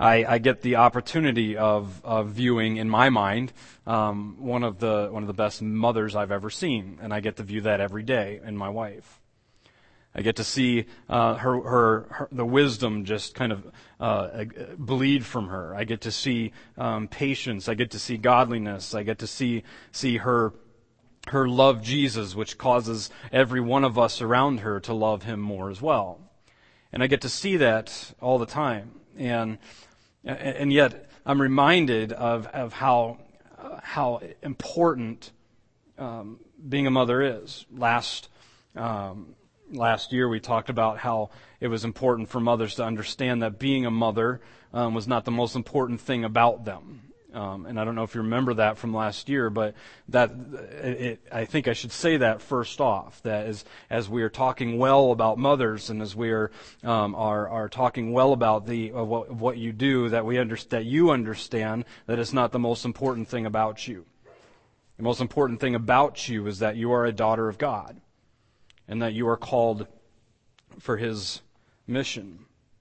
I get the opportunity of viewing, in my mind, one of the best mothers I've ever seen, and I get to view that every day in my wife. I get to see the wisdom just kind of bleed from her. I get to see patience. I get to see godliness. I get to see her love Jesus, which causes every one of us around her to love Him more as well. And I get to see that all the time. And yet I'm reminded of how important being a mother is. Last year we talked about how it was important for mothers to understand that being a mother was not the most important thing about them. And I don't know if you remember that from last year, but I think I should say that first off, that as we are talking well about mothers and as we are talking well about what you do, that you understand that it's not the most important thing about you. The most important thing about you is that you are a daughter of God and that you are called for His mission.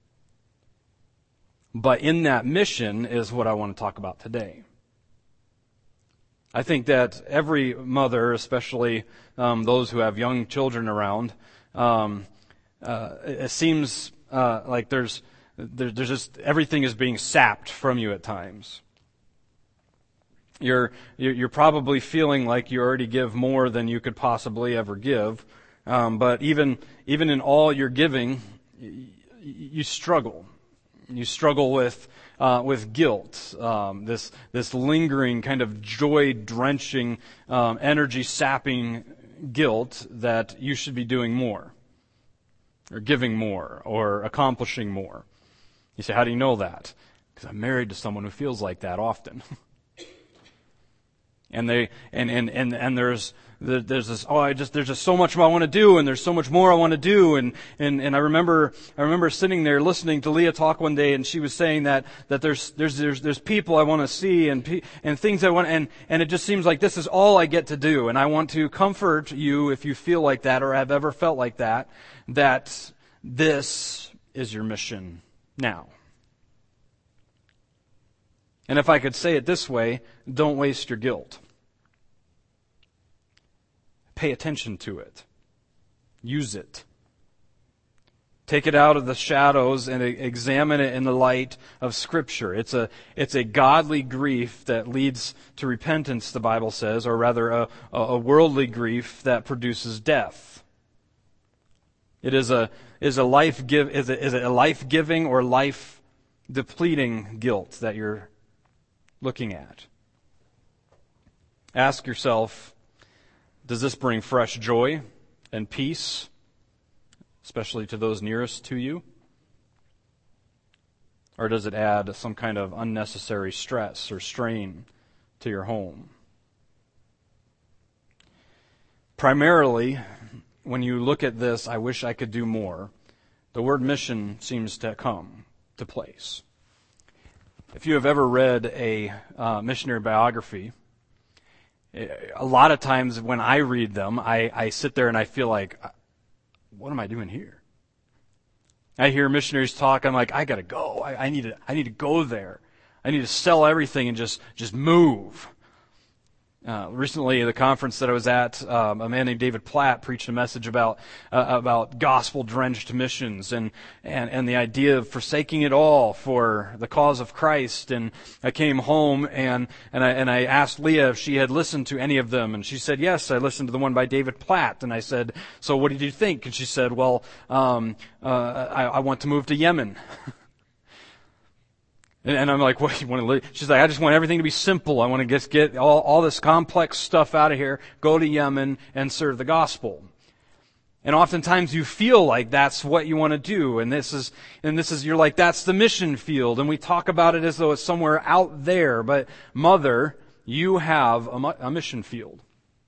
But in that mission is what I want to talk about today. I think that every mother, especially those who have young children around, it seems like there's just everything is being sapped from you at times. You're probably feeling like you already give more than you could possibly ever give, but even in all your giving, you struggle. You struggle with guilt, this lingering kind of joy-drenching, energy-sapping guilt that you should be doing more, or giving more, or accomplishing more. You say, how do you know that? Because I'm married to someone who feels like that often. And there's this, there's just so much more I want to do, and there's so much more I want to do, and I remember sitting there listening to Leah talk one day, and she was saying that there's people I want to see and things I want, and it just seems like this is all I get to do, and I want to comfort you if you feel like that or have ever felt like that this is your mission now. And if I could say it this way, don't waste your guilt. Pay attention to it. Use it. Take it out of the shadows and examine it in the light of Scripture. It's a godly grief that leads to repentance, the Bible says, or rather a worldly grief that produces death. It is a life-giving or life-depleting guilt that you're looking at. Ask yourself, does this bring fresh joy and peace, especially to those nearest to you? Or does it add some kind of unnecessary stress or strain to your home? Primarily, when you look at this, I wish I could do more, the word mission seems to come to place. If you have ever read a missionary biography, a lot of times when I read them, I sit there and I feel like, what am I doing here? I hear missionaries talk, I'm like, I gotta go. I need to go there. I need to sell everything and just move. Recently, at the conference that I was at, a man named David Platt preached a message about gospel-drenched missions and the idea of forsaking it all for the cause of Christ. And I came home and I asked Leah if she had listened to any of them, and she said yes. I listened to the one by David Platt, and I said, so what did you think? And she said, well, I want to move to Yemen. And I'm like, what, you want to live? She's like, I just want everything to be simple. I want to just get all this complex stuff out of here, go to Yemen, and serve the gospel. And oftentimes you feel like that's what you want to do, and this is, you're like, that's the mission field, and we talk about it as though it's somewhere out there, but mother, you have a mission field.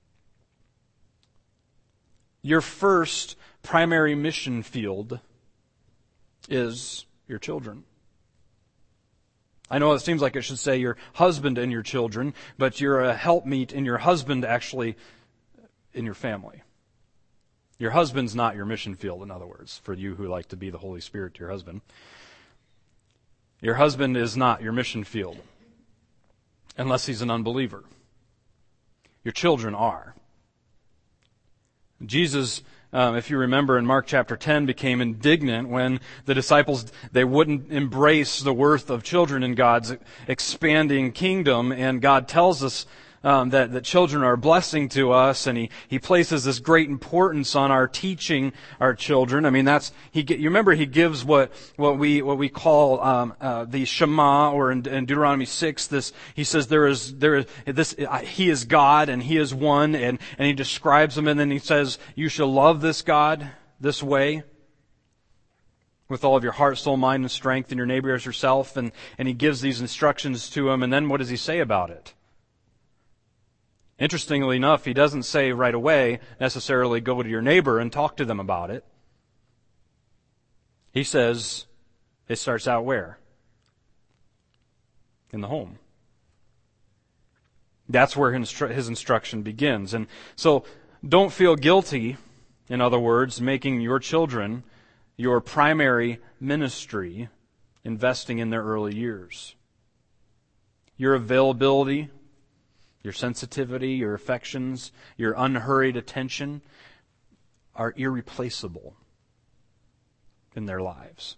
Your first primary mission field is your children. I know it seems like it should say your husband and your children, but you're a helpmeet in your husband, actually, in your family. Your husband's not your mission field, in other words, for you who like to be the Holy Spirit to your husband. Your husband is not your mission field, unless he's an unbeliever. Your children are. Jesus, if you remember in Mark chapter 10, became indignant when the disciples, they wouldn't embrace the worth of children in God's expanding kingdom. And God tells us that children are a blessing to us, and He places this great importance on our teaching our children. I mean, you remember He gives what we call the Shema, or in Deuteronomy 6. He says He is God and He is one, and He describes Him, and then He says, "You shall love this God this way, with all of your heart, soul, mind, and strength, and your neighbor as yourself." And He gives these instructions to him, and then what does He say about it? Interestingly enough, He doesn't say right away necessarily go to your neighbor and talk to them about it. He says it starts out where? In the home. That's where His instruction begins. And so don't feel guilty, in other words, making your children your primary ministry, investing in their early years. Your availability, your sensitivity, your affections, your unhurried attention are irreplaceable in their lives.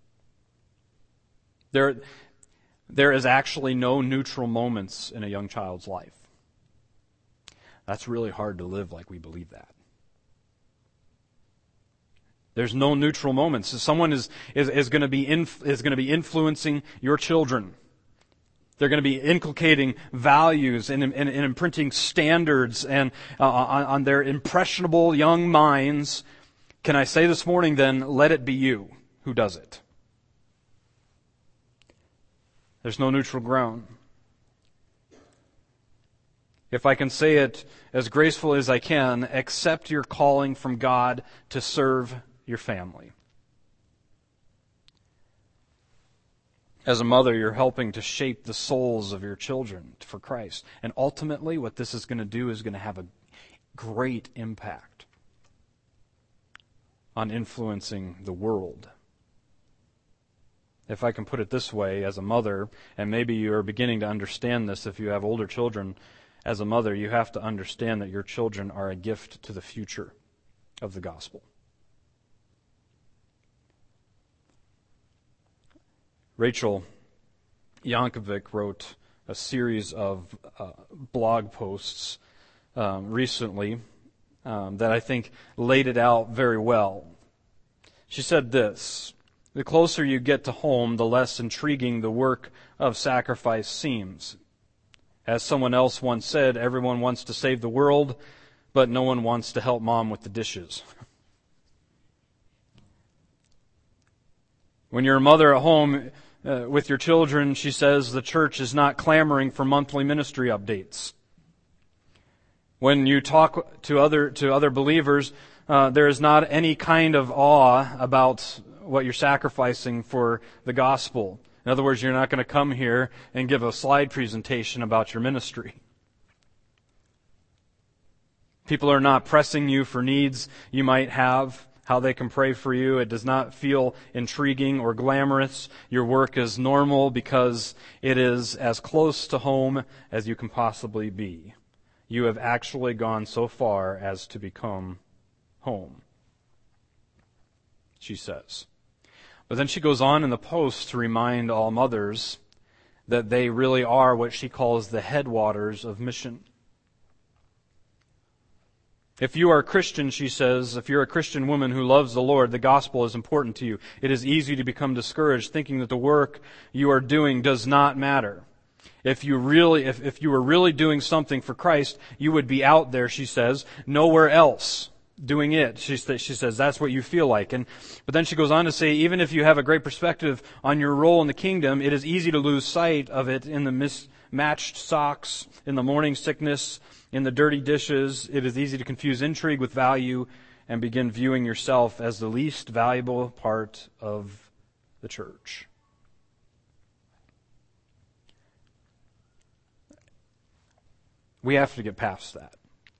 There is actually no neutral moments in a young child's life. That's really hard to live like we believe that. There's no neutral moments. So someone is going to be influencing your children. They're going to be inculcating values and imprinting standards and on their impressionable young minds. Can I say this morning then, let it be you who does it. There's no neutral ground. If I can say it as gracefully as I can, accept your calling from God to serve your family. As a mother, you're helping to shape the souls of your children for Christ. And ultimately, what this is going to do is going to have a great impact on influencing the world. If I can put it this way, as a mother, and maybe you're beginning to understand this if you have older children, as a mother, you have to understand that your children are a gift to the future of the gospel. Rachel Yankovic wrote a series of blog posts recently that I think laid it out very well. She said this: "The closer you get to home, the less intriguing the work of sacrifice seems. As someone else once said, everyone wants to save the world, but no one wants to help mom with the dishes." When you're a mother at home with your children, she says, the church is not clamoring for monthly ministry updates. When you talk to other believers, there is not any kind of awe about what you're sacrificing for the gospel. In other words, you're not going to come here and give a slide presentation about your ministry. People are not pressing you for needs you might have, how they can pray for you. It does not feel intriguing or glamorous. Your work is normal because it is as close to home as you can possibly be. You have actually gone so far as to become home, she says. But then she goes on in the post to remind all mothers that they really are what she calls the headwaters of mission. If you are a Christian, she says, if you're a Christian woman who loves the Lord, the gospel is important to you. It is easy to become discouraged, thinking that the work you are doing does not matter. If you were really doing something for Christ, you would be out there, she says, nowhere else doing it. She says that's what you feel like. But then she goes on to say, even if you have a great perspective on your role in the kingdom, it is easy to lose sight of it in the mismatched socks, in the morning sickness, in the dirty dishes. It is easy to confuse intrigue with value and begin viewing yourself as the least valuable part of the church. We have to get past that.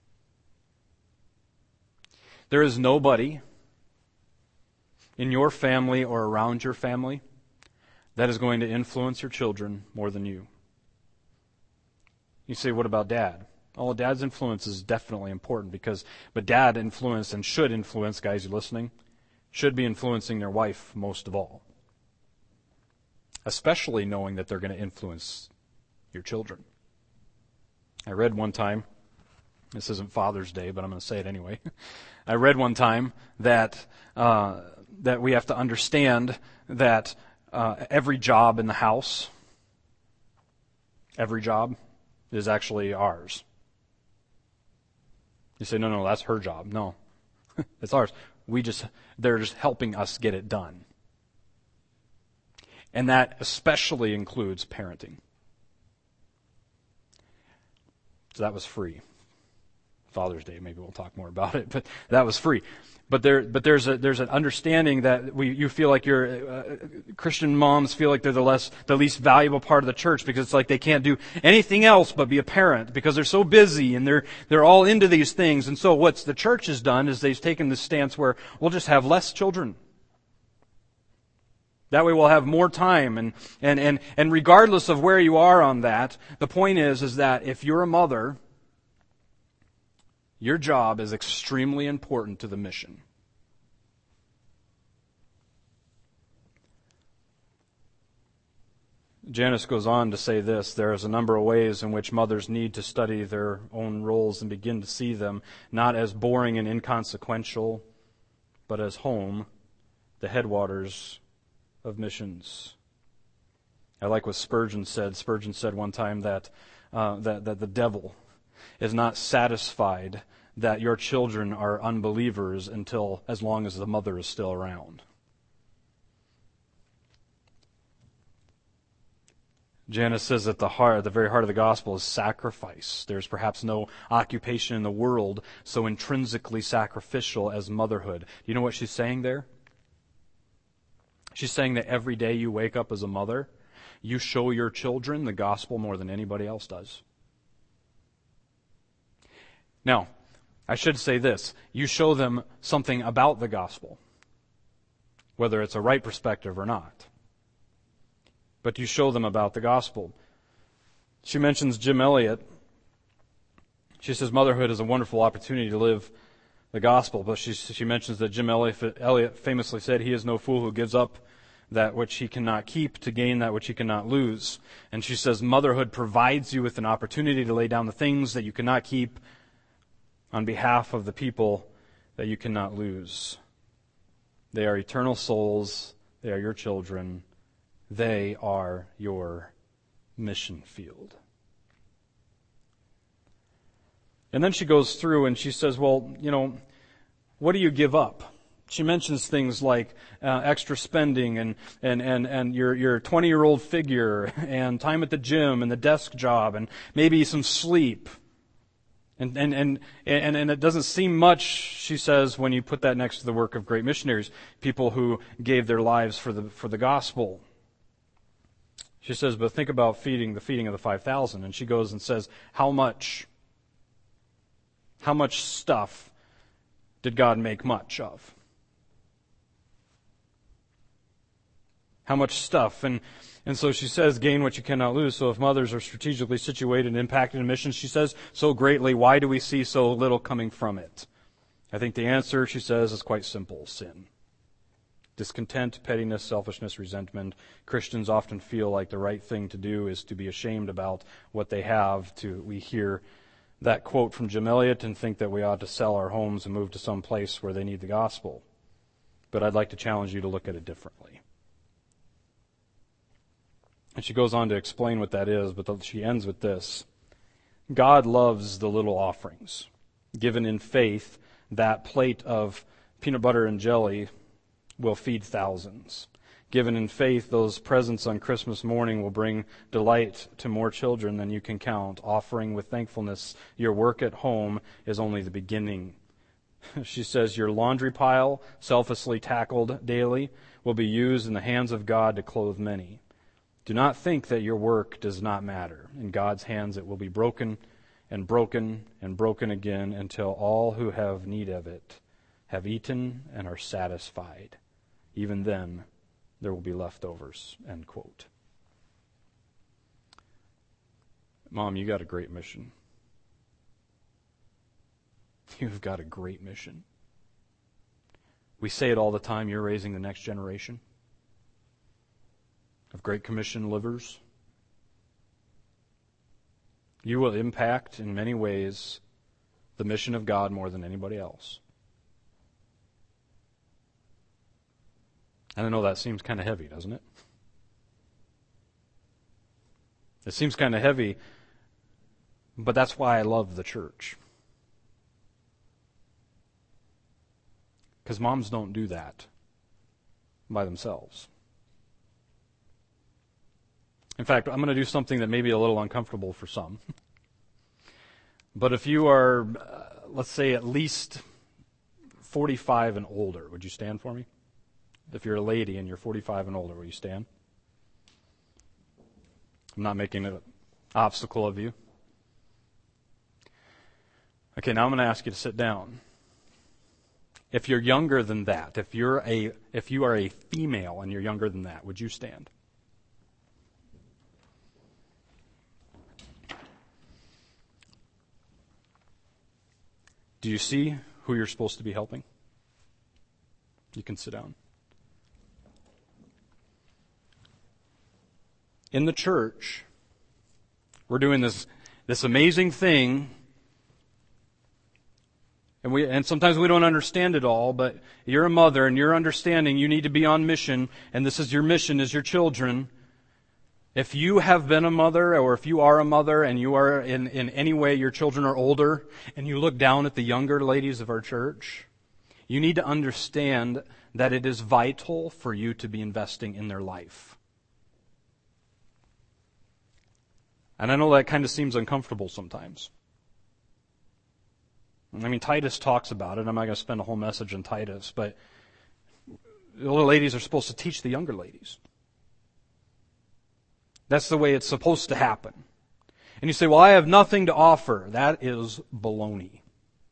There is nobody in your family or around your family that is going to influence your children more than you. You say, what about dad? Oh, dad's influence is definitely important but dad influence and should influence, guys, you listening, should be influencing their wife most of all. Especially knowing that they're going to influence your children. I read one time, this isn't Father's Day, but I'm going to say it anyway. I read one time that we have to understand that every job in the house, every job is actually ours. You say, no, that's her job. No, it's ours. They're just helping us get it done. And that especially includes parenting. So that was free. Father's Day, maybe we'll talk more about it, but that was free. But there's an understanding that you feel like Christian moms feel like they're the least valuable part of the church because it's like they can't do anything else but be a parent because they're so busy and they're all into these things. And so what the church has done is they've taken this stance where we'll just have less children. That way we'll have more time and regardless of where you are on that, the point is that if you're a mother, your job is extremely important to the mission. Janice goes on to say this: there is a number of ways in which mothers need to study their own roles and begin to see them not as boring and inconsequential, but as home, the headwaters of missions. I like what Spurgeon said. Spurgeon said one time that the devil is not satisfied that your children are unbelievers as long as the mother is still around. Janice says that the very heart of the gospel is sacrifice. There's perhaps no occupation in the world so intrinsically sacrificial as motherhood. Do you know what she's saying there? She's saying that every day you wake up as a mother, you show your children the gospel more than anybody else does. Now, I should say this. You show them something about the gospel, whether it's a right perspective or not. But you show them about the gospel. She mentions Jim Elliot. She says motherhood is a wonderful opportunity to live the gospel, but she mentions that Jim Elliot famously said, "He is no fool who gives up that which he cannot keep to gain that which he cannot lose." And she says motherhood provides you with an opportunity to lay down the things that you cannot keep on behalf of the people that you cannot lose. They are eternal souls. They are your children. They are your mission field. And then she goes through and she says, well, what do you give up? She mentions things like extra spending and your 20-year-old figure and time at the gym and the desk job and maybe some sleep. And it doesn't seem much, she says, when you put that next to the work of great missionaries, people who gave their lives for the gospel. She says, but think about the feeding of the 5,000. And she goes and says, how much stuff did God make much of? How much stuff? And so she says, gain what you cannot lose. So if mothers are strategically situated and impacted in missions, she says, so greatly, why do we see so little coming from it? I think the answer, she says, is quite simple: sin. Discontent, pettiness, selfishness, resentment. Christians often feel like the right thing to do is to be ashamed about what they have. We hear that quote from Jim Elliot and think that we ought to sell our homes and move to some place where they need the gospel. But I'd like to challenge you to look at it differently. And she goes on to explain what that is, but she ends with this. God loves the little offerings. Given in faith, that plate of peanut butter and jelly will feed thousands. Given in faith, those presents on Christmas morning will bring delight to more children than you can count. Offering with thankfulness your work at home is only the beginning. She says your laundry pile, selflessly tackled daily, will be used in the hands of God to clothe many. Do not think that your work does not matter. In God's hands it will be broken and broken and broken again until all who have need of it have eaten and are satisfied. Even then, there will be leftovers, end quote. Mom, you got a great mission. You've got a great mission. We say it all the time, you're raising the next generation of Great Commission livers. You will impact in many ways the mission of God more than anybody else. And I know that seems kind of heavy, doesn't it? It seems kind of heavy, but that's why I love the church. Because moms don't do that by themselves. In fact, I'm going to do something that may be a little uncomfortable for some. But if you are, let's say, at least 45 and older, would you stand for me? If you're a lady and you're 45 and older, will you stand? I'm not making an obstacle of you. Okay, now I'm going to ask you to sit down. If you're younger than that, if you are a female and you're younger than that, would you stand? Do you see who you're supposed to be helping? You can sit down. In the church, we're doing this amazing thing, and sometimes we don't understand it all, but you're a mother and you're understanding you need to be on mission, and this is your mission as your children. If you have been a mother, or if you are a mother and you are in any way your children are older, and you look down at the younger ladies of our church, you need to understand that it is vital for you to be investing in their life. And I know that kind of seems uncomfortable sometimes. I mean, Titus talks about it. I'm not going to spend a whole message on Titus, but the older ladies are supposed to teach the younger ladies. That's the way it's supposed to happen. And you say, well, I have nothing to offer. That is baloney.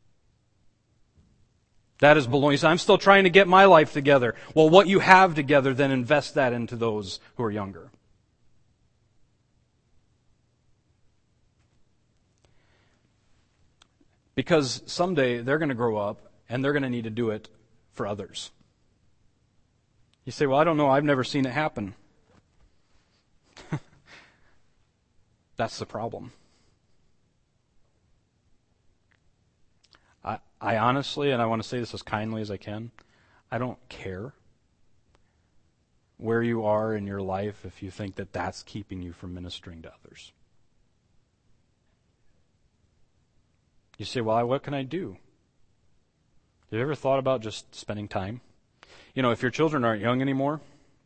That is baloney. You say, I'm still trying to get my life together. Well, what you have together, then invest that into those who are younger. Because someday they're going to grow up and they're going to need to do it for others. You say, well, I don't know. I've never seen it happen. That's the problem. I honestly, and I want to say this as kindly as I can, I don't care where you are in your life if you think that that's keeping you from ministering to others. You say, well, what can I do? Have you ever thought about just spending time? You know, if your children aren't young anymore,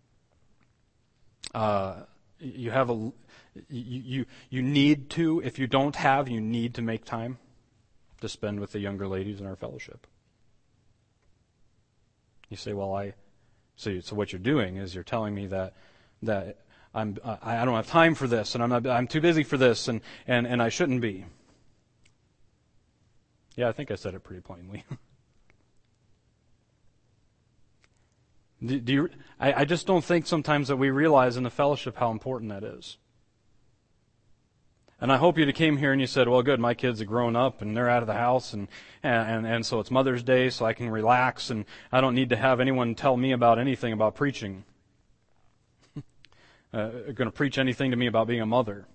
you need to, if you don't have, you need to make time to spend with the younger ladies in our fellowship. You say, well, so what you're doing is you're telling me that I don't have time for this, and I'm too busy for this, and I shouldn't be. Yeah, I think I said it pretty plainly. I just don't think sometimes that we realize in the fellowship how important that is. And I hope you came here and you said, well, good, my kids are grown up and they're out of the house and so it's Mother's Day so I can relax and I don't need to have anyone tell me about anything about preaching. Going to preach anything to me about being a mother.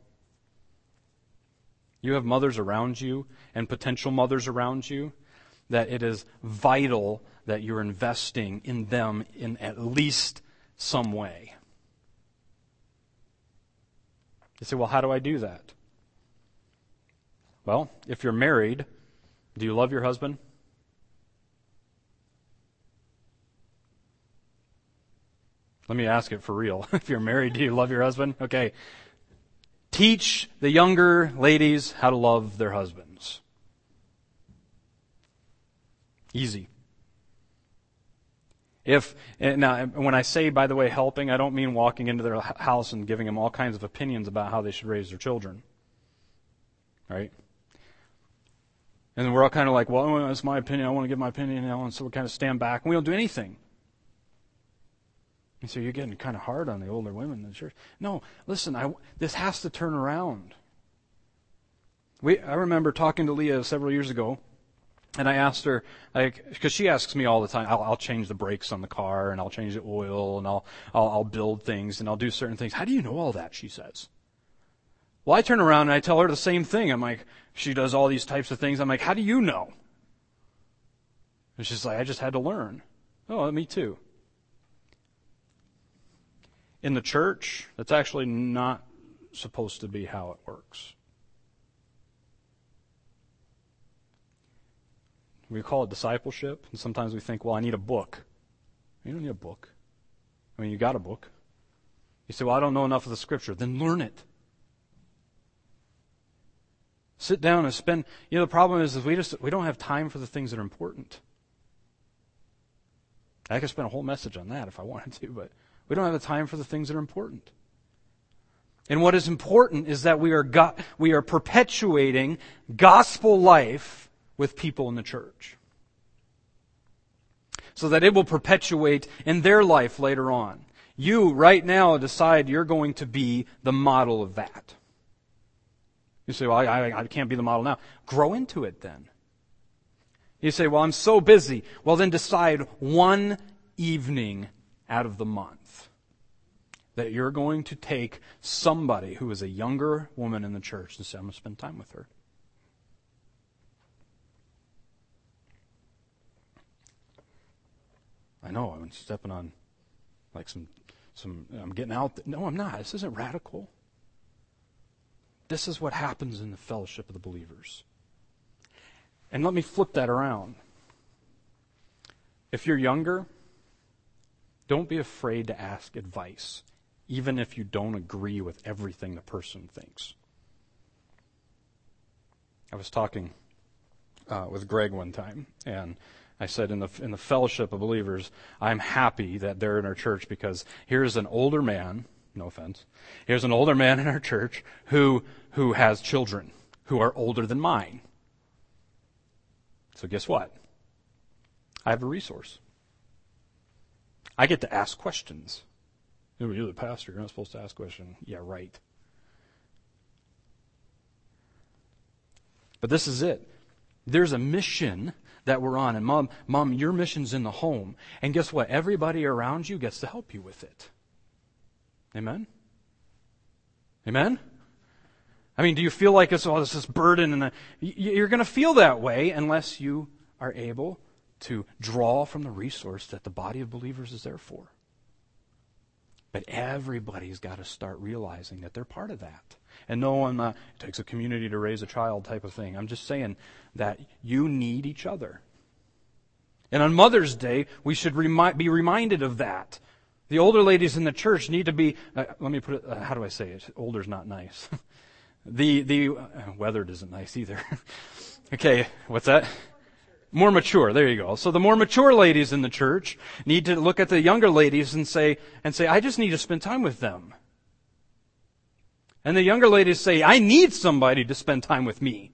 You have mothers around you and potential mothers around you that it is vital that you're investing in them in at least some way. You say, well, how do I do that? Well, if you're married, do you love your husband? Let me ask it for real. If you're married, do you love your husband? Okay. Teach the younger ladies how to love their husbands. Easy. Now, when I say, by the way, helping, I don't mean walking into their house and giving them all kinds of opinions about how they should raise their children. Right? And then we're all kind of like, well, that's my opinion. I want to give my opinion. And so we kind of stand back and we don't do anything. You say, you're getting kind of hard on the older women in the church. No, listen, this has to turn around. I remember talking to Leah several years ago, and I asked her, because she asks me all the time, I'll change the brakes on the car, and I'll change the oil, and I'll build things, and I'll do certain things. How do you know all that, she says. Well, I turn around and I tell her the same thing. I'm like, she does all these types of things. I'm like, how do you know? And she's like, I just had to learn. Oh, me too. In the church, that's actually not supposed to be how it works. We call it discipleship, and sometimes we think, well, I need a book. You don't need a book. I mean, you got a book. You say, well, I don't know enough of the Scripture. Then learn it. Sit down and spend. The problem is we don't have time for the things that are important. I could spend a whole message on that if I wanted to, but we don't have the time for the things that are important. And what is important is that we are perpetuating gospel life with people in the church, so that it will perpetuate in their life later on. You, right now, decide you're going to be the model of that. You say, well, I can't be the model now. Grow into it then. You say, well, I'm so busy. Well, then decide one evening out of the month that you're going to take somebody who is a younger woman in the church and say, I'm going to spend time with her. I know, I'm stepping on like some I'm getting out. No, I'm not. This isn't radical. This is what happens in the fellowship of the believers. And let me flip that around. If you're younger, don't be afraid to ask advice, even if you don't agree with everything the person thinks. I was talking with Greg one time, and I said in the fellowship of believers, I'm happy that they're in our church because here's an older man, no offense, here's an older man in our church who has children who are older than mine. So guess what? I have a resource. I get to ask questions. You're the pastor, you're not supposed to ask questions. Yeah, right. But this is it. There's a mission that we're on. And Mom, your mission's in the home. And guess what? Everybody around you gets to help you with it. Amen? Amen? I mean, do you feel like it's this burden? And you're going to feel that way unless you are able to draw from the resource that the body of believers is there for. But everybody's got to start realizing that they're part of that. And no, I'm not, it takes a community to raise a child type of thing. I'm just saying that you need each other. And on Mother's Day, we should be reminded of that. The older ladies in the church need to be, let me put it, how do I say it? Older's not nice. The weathered isn't nice either. Okay, what's that? More mature. There you go. So the more mature ladies in the church need to look at the younger ladies and say, I just need to spend time with them. And the younger ladies say, I need somebody to spend time with me.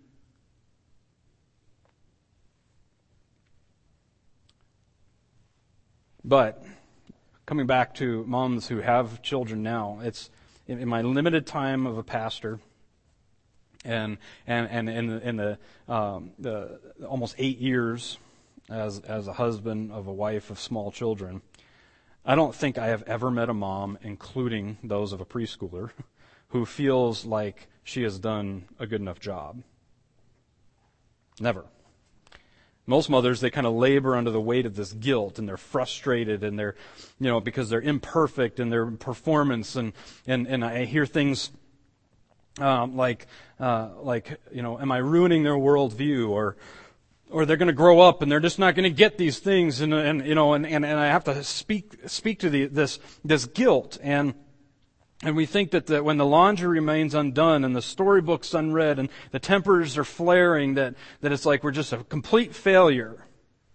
But coming back to moms who have children now, it's in my limited time of a pastor, and in the almost 8 years as a husband of a wife of small children, I don't think I have ever met a mom, including those of a preschooler, who feels like she has done a good enough job. Never. Most mothers, they kind of labor under the weight of this guilt, and they're frustrated, and they're, because they're imperfect in their performance, and I hear things like, am I ruining their worldview, or they're going to grow up and they're just not going to get these things, and I have to speak to this guilt, and we think that when the laundry remains undone and the storybook's unread and the tempers are flaring, that it's like we're just a complete failure.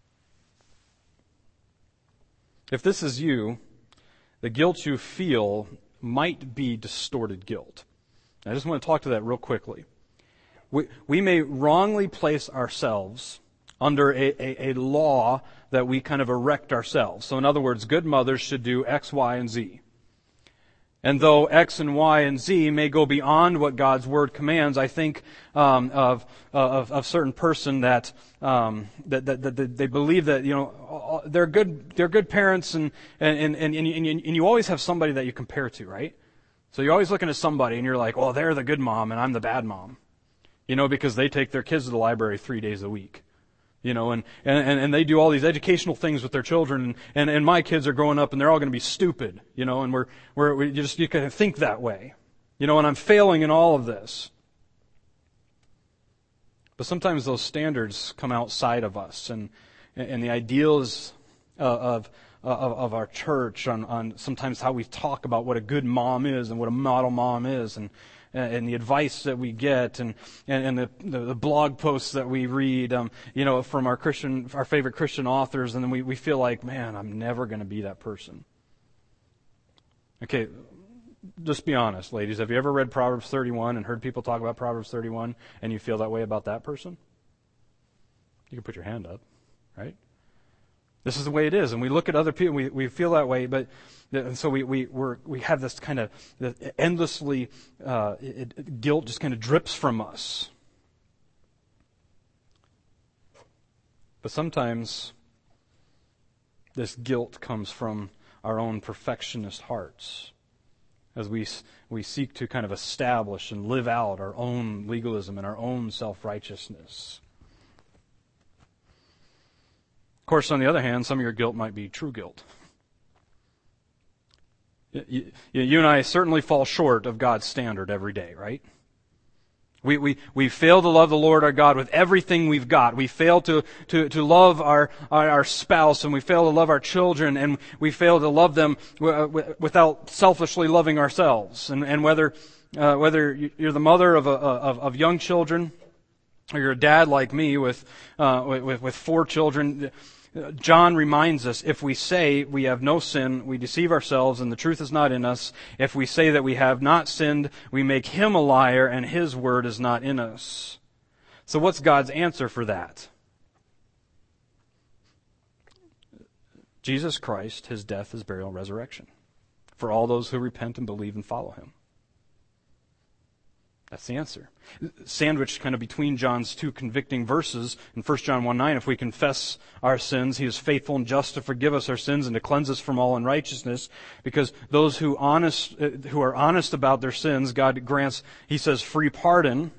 If this is you, the guilt you feel might be distorted guilt. I just want to talk to that real quickly. We may wrongly place ourselves under a law that we kind of erect ourselves. So in other words, good mothers should do X, Y, and Z. And though X and Y and Z may go beyond what God's Word commands, I think of certain person that they believe that, you know, they're good parents, and you always have somebody that you compare to, right? So you're always looking at somebody and you're like, well, they're the good mom and I'm the bad mom, you know, because they take their kids to the library 3 days a week. You know, and they do all these educational things with their children, and my kids are growing up and they're all going to be stupid, you know, and you kind of think that way, you know, and I'm failing in all of this. But sometimes those standards come outside of us, and the ideals of our church on sometimes how we talk about what a good mom is and what a model mom is, and the advice that we get, and the blog posts that we read, you know, from our favorite Christian authors, and then we feel like, man, I'm never going to be that person. Okay, just be honest, ladies. Have you ever read Proverbs 31 and heard people talk about Proverbs 31, and you feel that way about that person? You can put your hand up, right? This is the way it is, and we look at other people, and we feel that way, and so we have this kind of endlessly guilt just kind of drips from us. But sometimes this guilt comes from our own perfectionist hearts, as we seek to kind of establish and live out our own legalism and our own self-righteousness. Of course, on the other hand, some of your guilt might be true guilt. You and I certainly fall short of God's standard every day, right? We fail to love the Lord our God with everything we've got. We fail to love our spouse, and we fail to love our children, and we fail to love them without selfishly loving ourselves. And whether you're the mother of young children, or you're a dad like me with 4 children, John reminds us, if we say we have no sin, we deceive ourselves and the truth is not in us. If we say that we have not sinned, we make him a liar and his word is not in us. So what's God's answer for that? Jesus Christ, his death, his burial, and resurrection, for all those who repent and believe and follow him. That's the answer. Sandwiched kind of between John's 2 convicting verses in 1 John 1:9, if we confess our sins, he is faithful and just to forgive us our sins and to cleanse us from all unrighteousness. Because those who are honest about their sins, God grants, he says, free pardon.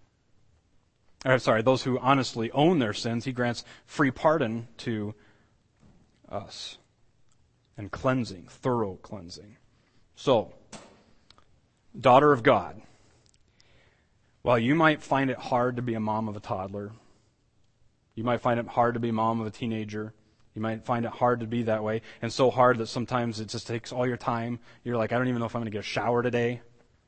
Those who honestly own their sins, he grants free pardon to us. And cleansing, thorough cleansing. So, daughter of God, while you might find it hard to be a mom of a toddler, you might find it hard to be a mom of a teenager, you might find it hard to be that way, and so hard that sometimes it just takes all your time. You're like, I don't even know if I'm going to get a shower today.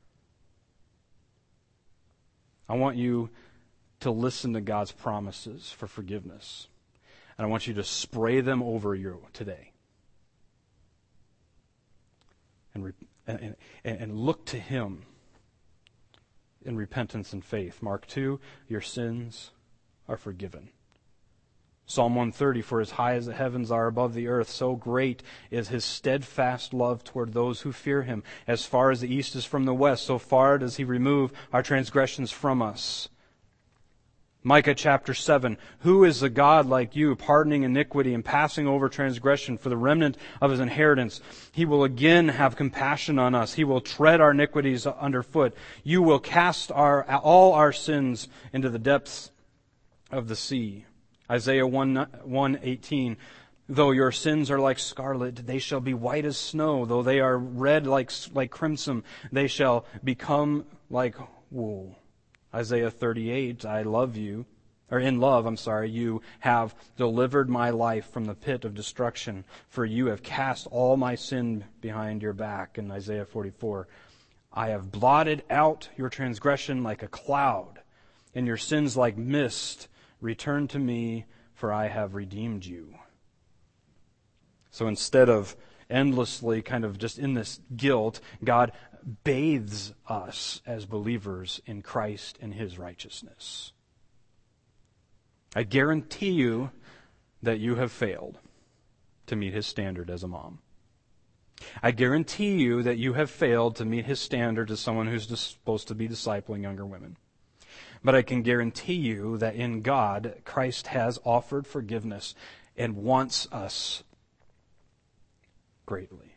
I want you to listen to God's promises for forgiveness, and I want you to spray them over you today. And look to him in repentance and faith. Mark 2, your sins are forgiven. Psalm 130, for as high as the heavens are above the earth, so great is his steadfast love toward those who fear him. As far as the east is from the west, so far does he remove our transgressions from us. Micah chapter 7, who is a God like you, pardoning iniquity and passing over transgression for the remnant of his inheritance? He will again have compassion on us. He will tread our iniquities underfoot. You will cast all our sins into the depths of the sea. Isaiah 1:18, though your sins are like scarlet, they shall be white as snow. Though they are red like crimson, they shall become like wool. Isaiah 38, you have delivered my life from the pit of destruction, for you have cast all my sin behind your back. And Isaiah 44, I have blotted out your transgression like a cloud, and your sins like mist. Return to me, for I have redeemed you. So instead of endlessly kind of just in this guilt, God bathes us as believers in Christ and his righteousness. I guarantee you that you have failed to meet his standard as a mom. I guarantee you that you have failed to meet his standard as someone who's supposed to be discipling younger women. But I can guarantee you that in God, Christ has offered forgiveness and wants us greatly.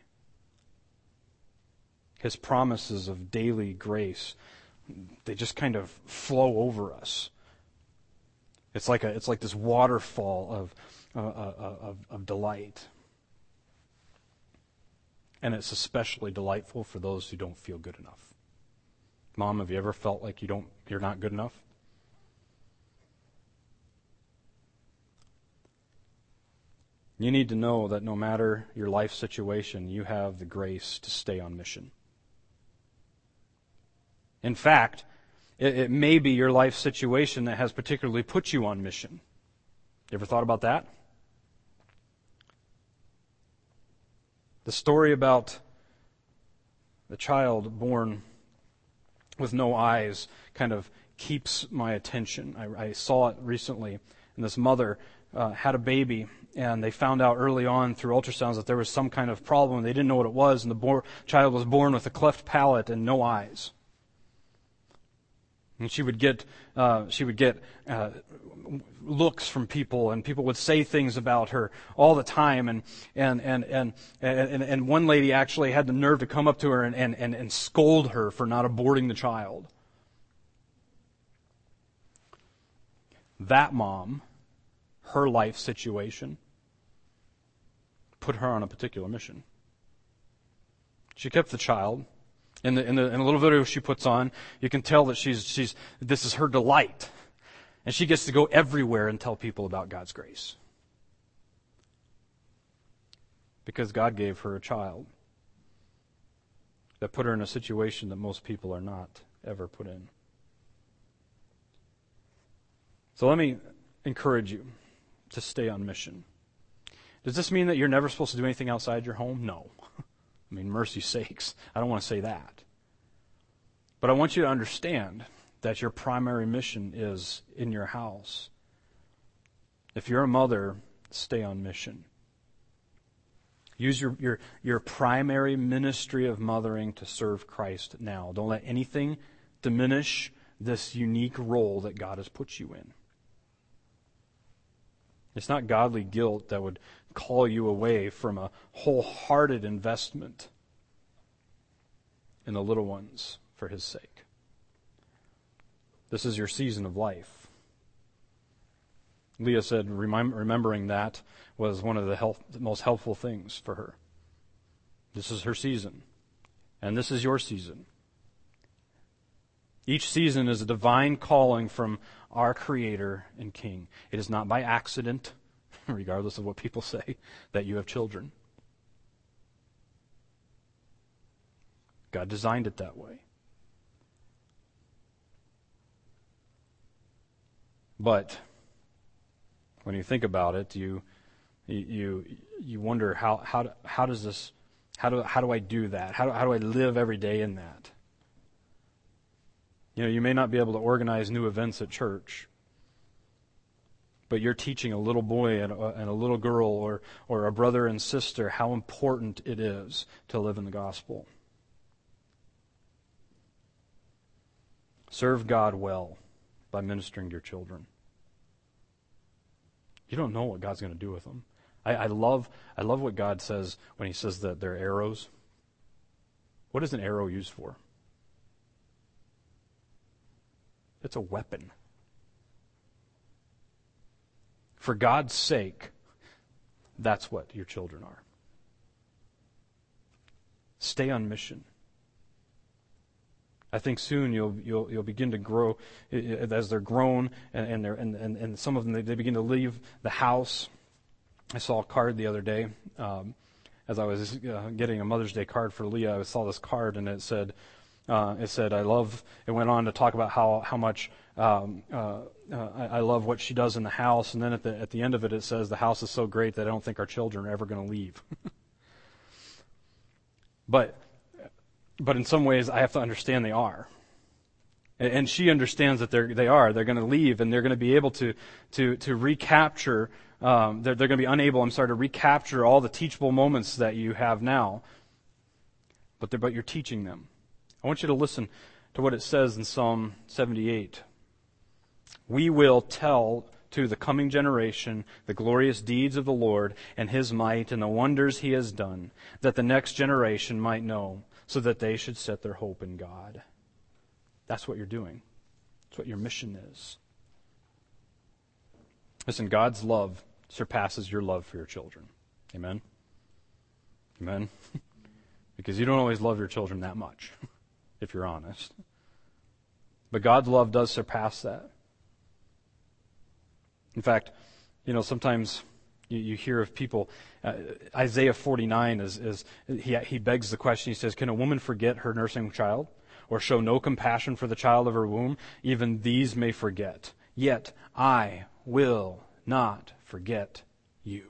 His promises of daily grace, they just kind of flow over us. It's like this waterfall of delight. And it's especially delightful for those who don't feel good enough. Mom, have you ever felt like you're not good enough? You need to know that no matter your life situation, you have the grace to stay on mission. In fact, it may be your life situation that has particularly put you on mission. You ever thought about that? The story about the child born with no eyes kind of keeps my attention. I saw it recently, and this mother had a baby, and they found out early on through ultrasounds that there was some kind of problem. They didn't know what it was, and the child was born with a cleft palate and no eyes. And she would get looks from people, and people would say things about her all the time. And one lady actually had the nerve to come up to her and scold her for not aborting the child. That mom, her life situation, put her on a particular mission. She kept the child. In the little video she puts on, you can tell that this is her delight. And she gets to go everywhere and tell people about God's grace. Because God gave her a child that put her in a situation that most people are not ever put in. So let me encourage you to stay on mission. Does this mean that you're never supposed to do anything outside your home? No. I mean, mercy's sakes, I don't want to say that. But I want you to understand that your primary mission is in your house. If you're a mother, stay on mission. Use your primary ministry of mothering to serve Christ now. Don't let anything diminish this unique role that God has put you in. It's not godly guilt that would call you away from a wholehearted investment in the little ones for His sake. This is your season of life. Leah said remembering that was one of the most helpful things for her. This is her season, and this is your season. Each season is a divine calling from our Creator and King. It is not by accident, regardless of what people say, that you have children. God designed it that way. But when you think about it, you wonder how does this, how do I do that? How do I live every day in that? You know, you may not be able to organize new events at church, but you're teaching a little boy and a little girl or a brother and sister how important it is to live in the gospel. Serve God well by ministering to your children. You don't know what God's going to do with them. I love what God says when He says that they're arrows. What is an arrow used for? It's a weapon. For God's sake, that's what your children are. Stay on mission. I think soon you'll begin to grow as they're grown, and some of them they begin to leave the house. I saw a card the other day as I was getting a Mother's Day card for Leah. I saw this card and it said I love. It went on to talk about how much I love what she does in the house, and then at the end of it, it says the house is so great that I don't think our children are ever going to leave. But in some ways, I have to understand they are. And she understands that they're going to leave, and they're going to be able to recapture, they're going to be unable, to recapture all the teachable moments that you have now. But you're teaching them. I want you to listen to what it says in Psalm 78. We will tell to the coming generation the glorious deeds of the Lord and His might and the wonders He has done, that the next generation might know, so that they should set their hope in God. That's what you're doing. That's what your mission is. Listen, God's love surpasses your love for your children. Amen? Amen? Because you don't always love your children that much, if you're honest. But God's love does surpass that. In fact, sometimes you hear of people, Isaiah 49 he begs the question, he says, can a woman forget her nursing child, or show no compassion for the child of her womb? Even these may forget, yet I will not forget you.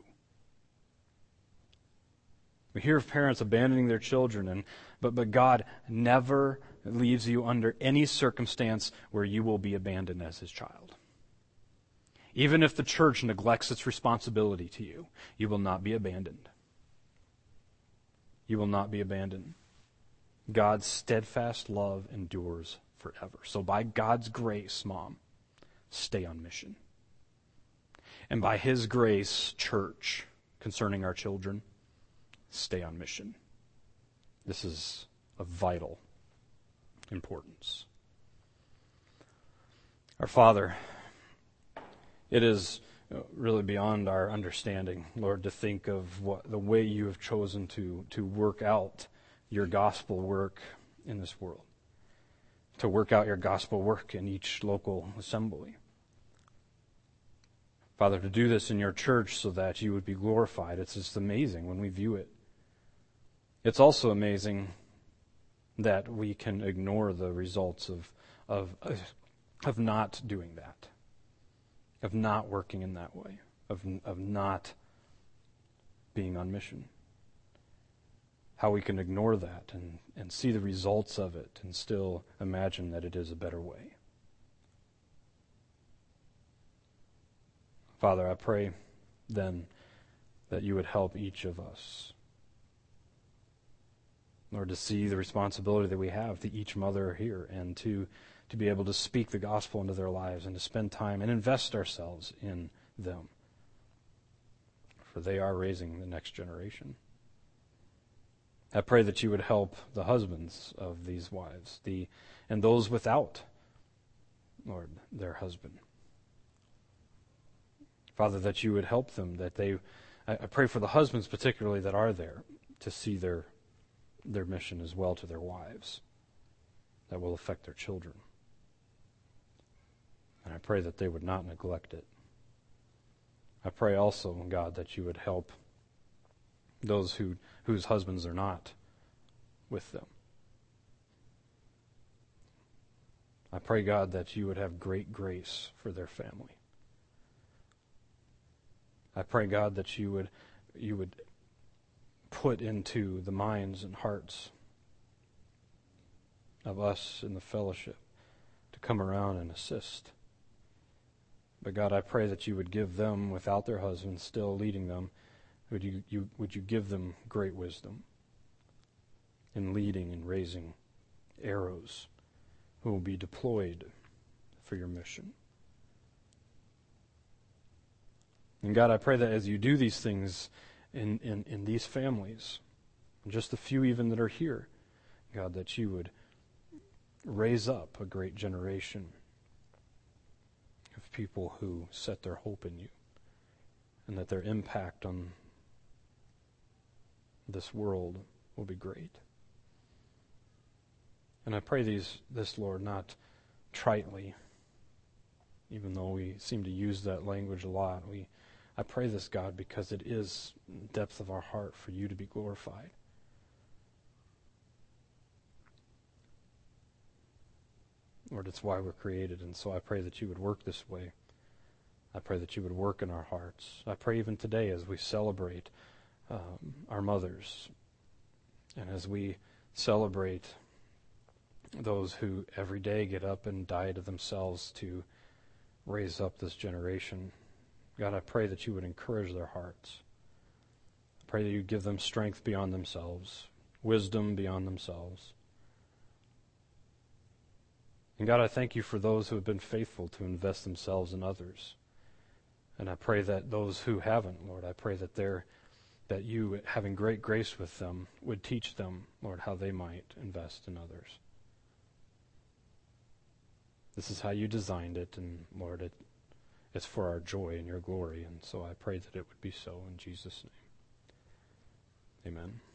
We hear of parents abandoning their children, but God never leaves you under any circumstance where you will be abandoned as His child. Even if the church neglects its responsibility to you, you will not be abandoned. You will not be abandoned. God's steadfast love endures forever. So by God's grace, Mom, stay on mission. And by His grace, church, concerning our children, stay on mission. This is of vital importance. Our Father, it is really beyond our understanding, Lord, to think of the way you have chosen to work out your gospel work in this world, to work out your gospel work in each local assembly. Father, to do this in your church so that you would be glorified, it's just amazing when we view it. It's also amazing that we can ignore the results of not doing that, of not working in that way, of not being on mission. How we can ignore that and see the results of it and still imagine that it is a better way. Father, I pray then that you would help each of us, Lord, to see the responsibility that we have to each mother here and to be able to speak the gospel into their lives and to spend time and invest ourselves in them. For they are raising the next generation. I pray that you would help the husbands of these wives, and those without, Lord, their husband. Father, that you would help them, I pray for the husbands particularly that are there to see their mission as well to their wives that will affect their children. And I pray that they would not neglect it. I pray also, God, that you would help those whose husbands are not with them. I pray, God, that you would have great grace for their family. I pray, God, that you would put into the minds and hearts of us in the fellowship to come around and assist. But God, I pray that you would give them, without their husbands still leading them, would you give them great wisdom in leading and raising arrows who will be deployed for your mission. And God, I pray that as you do these things in these families, just the few even that are here, God, that you would raise up a great generation of people who set their hope in you, and that their impact on this world will be great. And I pray this, Lord, not tritely, even though we seem to use that language a lot. I pray this, God, because it is the depth of our heart for you to be glorified. Lord, it's why we're created, and so I pray that you would work this way. I pray that you would work in our hearts. I pray even today as we celebrate our mothers, and as we celebrate those who every day get up and die to themselves to raise up this generation. God, I pray that you would encourage their hearts. I pray that you'd give them strength beyond themselves, wisdom beyond themselves. And God, I thank you for those who have been faithful to invest themselves in others. And I pray that those who haven't, Lord, I pray that you, having great grace with them, would teach them, Lord, how they might invest in others. This is how you designed it, and Lord, it's for our joy and your glory. And so I pray that it would be so in Jesus' name. Amen.